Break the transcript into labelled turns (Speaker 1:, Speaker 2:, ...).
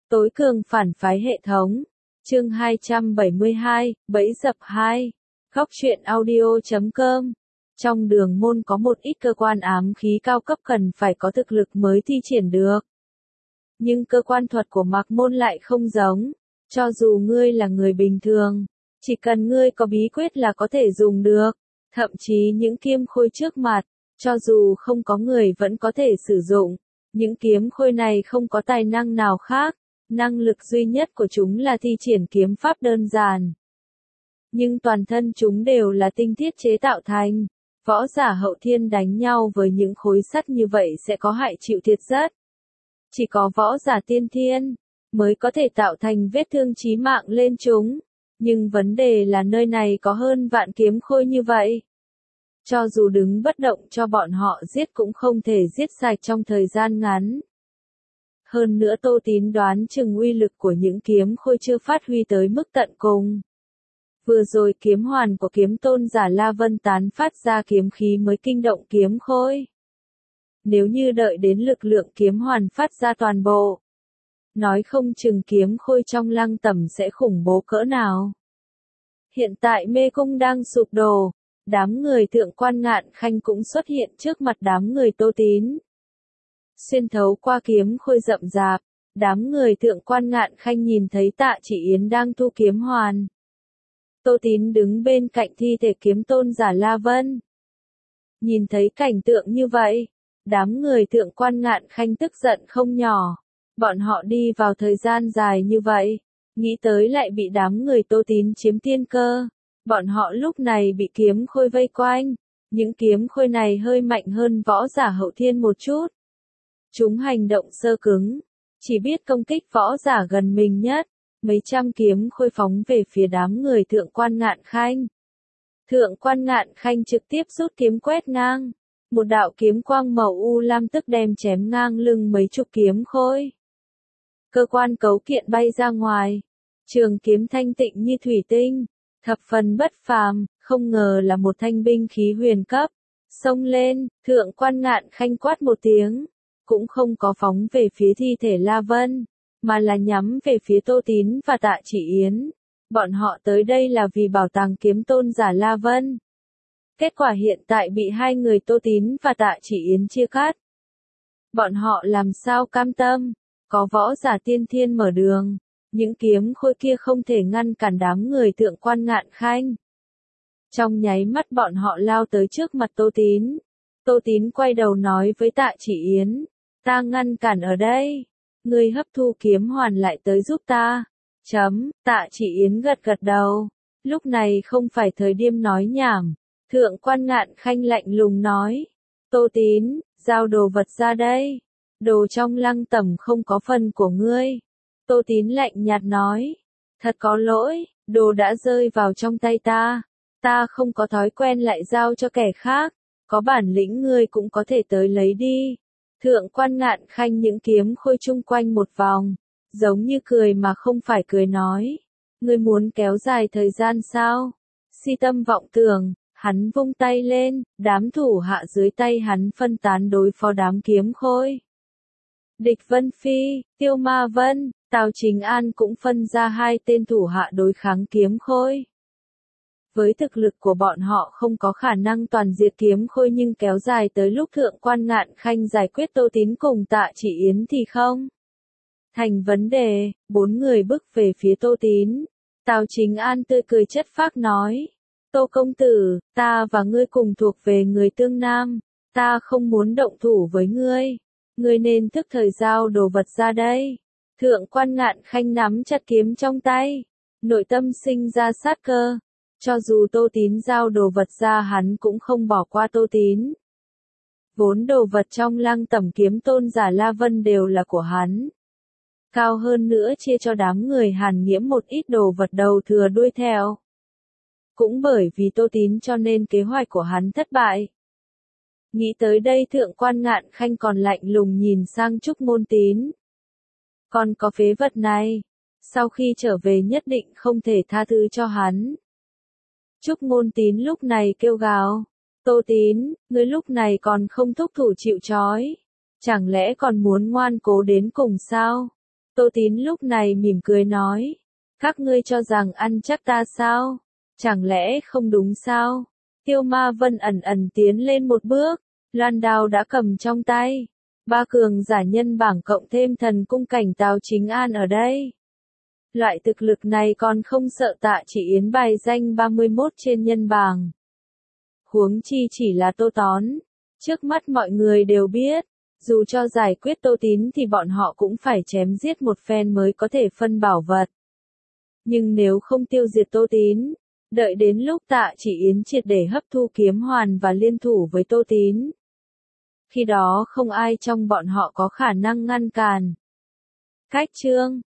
Speaker 1: Tối cường phản phái hệ thống. Chương 272, Bẫy dập 2. Góc truyện audio.com. Trong đường môn có một ít cơ quan ám khí cao cấp cần phải có thực lực mới thi triển được. Nhưng cơ quan thuật của Mạc Môn lại không giống. Cho dù ngươi là người bình thường, chỉ cần ngươi có bí quyết là có thể dùng được. Thậm chí những kiếm khôi trước mặt, cho dù không có người vẫn có thể sử dụng. Những kiếm khôi này không có tài năng nào khác. Năng lực duy nhất của chúng là thi triển kiếm pháp đơn giản. Nhưng toàn thân chúng đều là tinh thiết chế tạo thành. Võ giả hậu thiên đánh nhau với những khối sắt như vậy sẽ có hại chịu thiệt rất. Chỉ có võ giả tiên thiên mới có thể tạo thành vết thương chí mạng lên chúng. Nhưng vấn đề là nơi này có hơn vạn kiếm khôi như vậy. Cho dù đứng bất động cho bọn họ giết cũng không thể giết sạch trong thời gian ngắn. Hơn nữa Tô Tín đoán chừng uy lực của những kiếm khôi chưa phát huy tới mức tận cùng. Vừa rồi kiếm hoàn của kiếm tôn giả La Vân tán phát ra kiếm khí mới kinh động kiếm khôi. Nếu như đợi đến lực lượng kiếm hoàn phát ra toàn bộ, nói không chừng kiếm khôi trong Lăng Tẩm sẽ khủng bố cỡ nào. Hiện tại mê cung đang sụp đổ, đám người Thượng Quan Ngạn Khanh cũng xuất hiện trước mặt đám người Tô Tín. Xuyên thấu qua kiếm khôi rậm rạp, đám người Thượng Quan Ngạn Khanh nhìn thấy Tạ Chỉ Yến đang thu kiếm hoàn. Tô Tín đứng bên cạnh thi thể kiếm tôn giả La Vân. Nhìn thấy cảnh tượng như vậy, đám người Thượng Quan Ngạn Khanh tức giận không nhỏ. Bọn họ đi vào thời gian dài như vậy, nghĩ tới lại bị đám người Tô Tín chiếm tiên cơ. Bọn họ lúc này bị kiếm khôi vây quanh. Những kiếm khôi này hơi mạnh hơn võ giả hậu thiên một chút. Chúng hành động sơ cứng, chỉ biết công kích võ giả gần mình nhất. Mấy trăm kiếm khôi phóng về phía đám người Thượng Quan Ngạn Khanh. Thượng Quan Ngạn Khanh trực tiếp rút kiếm quét ngang. Một đạo kiếm quang màu u lam tức đem chém ngang lưng mấy chục kiếm khôi. Cơ quan cấu kiện bay ra ngoài. Trường kiếm thanh tịnh như thủy tinh, thập phần bất phàm, không ngờ là một thanh binh khí huyền cấp. Xông lên, Thượng Quan Ngạn Khanh quát một tiếng. Cũng không có phóng về phía thi thể La Vân, mà là nhắm về phía Tô Tín và Tạ Chỉ Yến. Bọn họ tới đây là vì bảo tàng kiếm tôn giả La Vân. Kết quả hiện tại bị hai người Tô Tín và Tạ Chỉ Yến chia cắt. Bọn họ làm sao cam tâm, có võ giả tiên thiên mở đường, những kiếm khôi kia không thể ngăn cản đám người Thượng Quan Ngạn Khanh. Trong nháy mắt bọn họ lao tới trước mặt Tô Tín. Tô Tín quay đầu nói với Tạ Chỉ Yến, ta ngăn cản ở đây, ngươi hấp thu kiếm hoàn lại tới giúp ta. Tạ Chỉ Yến gật gật đầu, lúc này không phải thời điểm nói nhảm. Thượng Quan Ngạn Khanh lạnh lùng nói, Tô Tín, giao đồ vật ra đây, đồ trong Lăng Tẩm không có phần của ngươi. Tô Tín lạnh nhạt nói, thật có lỗi, đồ đã rơi vào trong tay ta không có thói quen lại giao cho kẻ khác, có bản lĩnh ngươi cũng có thể tới lấy đi. Thượng Quan Ngạn Khanh những kiếm khôi chung quanh một vòng, giống như cười mà không phải cười nói, ngươi muốn kéo dài thời gian sao? Si tâm vọng tưởng, hắn vung tay lên, đám thủ hạ dưới tay hắn phân tán đối phó đám kiếm khôi. Địch Vân Phi, Tiêu Ma Vân, Tào Chính An cũng phân ra hai tên thủ hạ đối kháng kiếm khôi. Với thực lực của bọn họ không có khả năng toàn diệt kiếm khôi, nhưng kéo dài tới lúc Thượng Quan Ngạn Khanh giải quyết Tô Tín cùng Tạ Chỉ Yến thì không thành vấn đề. Bốn người bước về phía Tô Tín. Tào Chính An tươi cười chất phác nói, Tô công tử, ta và ngươi cùng thuộc về người Tương Nam, ta không muốn động thủ với ngươi nên thức thời giao đồ vật ra đây. Thượng Quan Ngạn Khanh nắm chặt kiếm trong tay, nội tâm sinh ra sát cơ. Cho dù Tô Tín giao đồ vật ra hắn cũng không bỏ qua Tô Tín. Vốn đồ vật trong Lăng Tẩm kiếm tôn giả La Vân đều là của hắn. Cao hơn nữa chia cho đám người Hàn Nghiễm một ít đồ vật đầu thừa đuôi theo. Cũng bởi vì Tô Tín cho nên kế hoạch của hắn thất bại. Nghĩ tới đây Thượng Quan Ngạn Khanh còn lạnh lùng nhìn sang Trúc Môn Tín. Còn có phế vật này, sau khi trở về nhất định không thể tha thứ cho hắn. Trúc Môn Tín lúc này kêu gào, Tô Tín, ngươi lúc này còn không thúc thủ chịu trói, chẳng lẽ còn muốn ngoan cố đến cùng sao? Tô Tín lúc này mỉm cười nói. Các ngươi cho rằng ăn chắc ta sao? Chẳng lẽ không đúng sao? Tiêu Ma Vân ẩn ẩn tiến lên một bước, loan đao đã cầm trong tay. Ba cường giả nhân bảng cộng thêm thần cung cảnh Tào Chính An ở đây. Loại thực lực này còn không sợ Tạ Chỉ Yến bài danh 31 trên nhân bảng. Huống chi chỉ là Tô Tón. Trước mắt mọi người đều biết, dù cho giải quyết Tô Tín thì bọn họ cũng phải chém giết một phen mới có thể phân bảo vật. Nhưng nếu không tiêu diệt Tô Tín, đợi đến lúc Tạ Chỉ Yến triệt để hấp thu kiếm hoàn và liên thủ với Tô Tín, khi đó không ai trong bọn họ có khả năng ngăn cản. Khách chương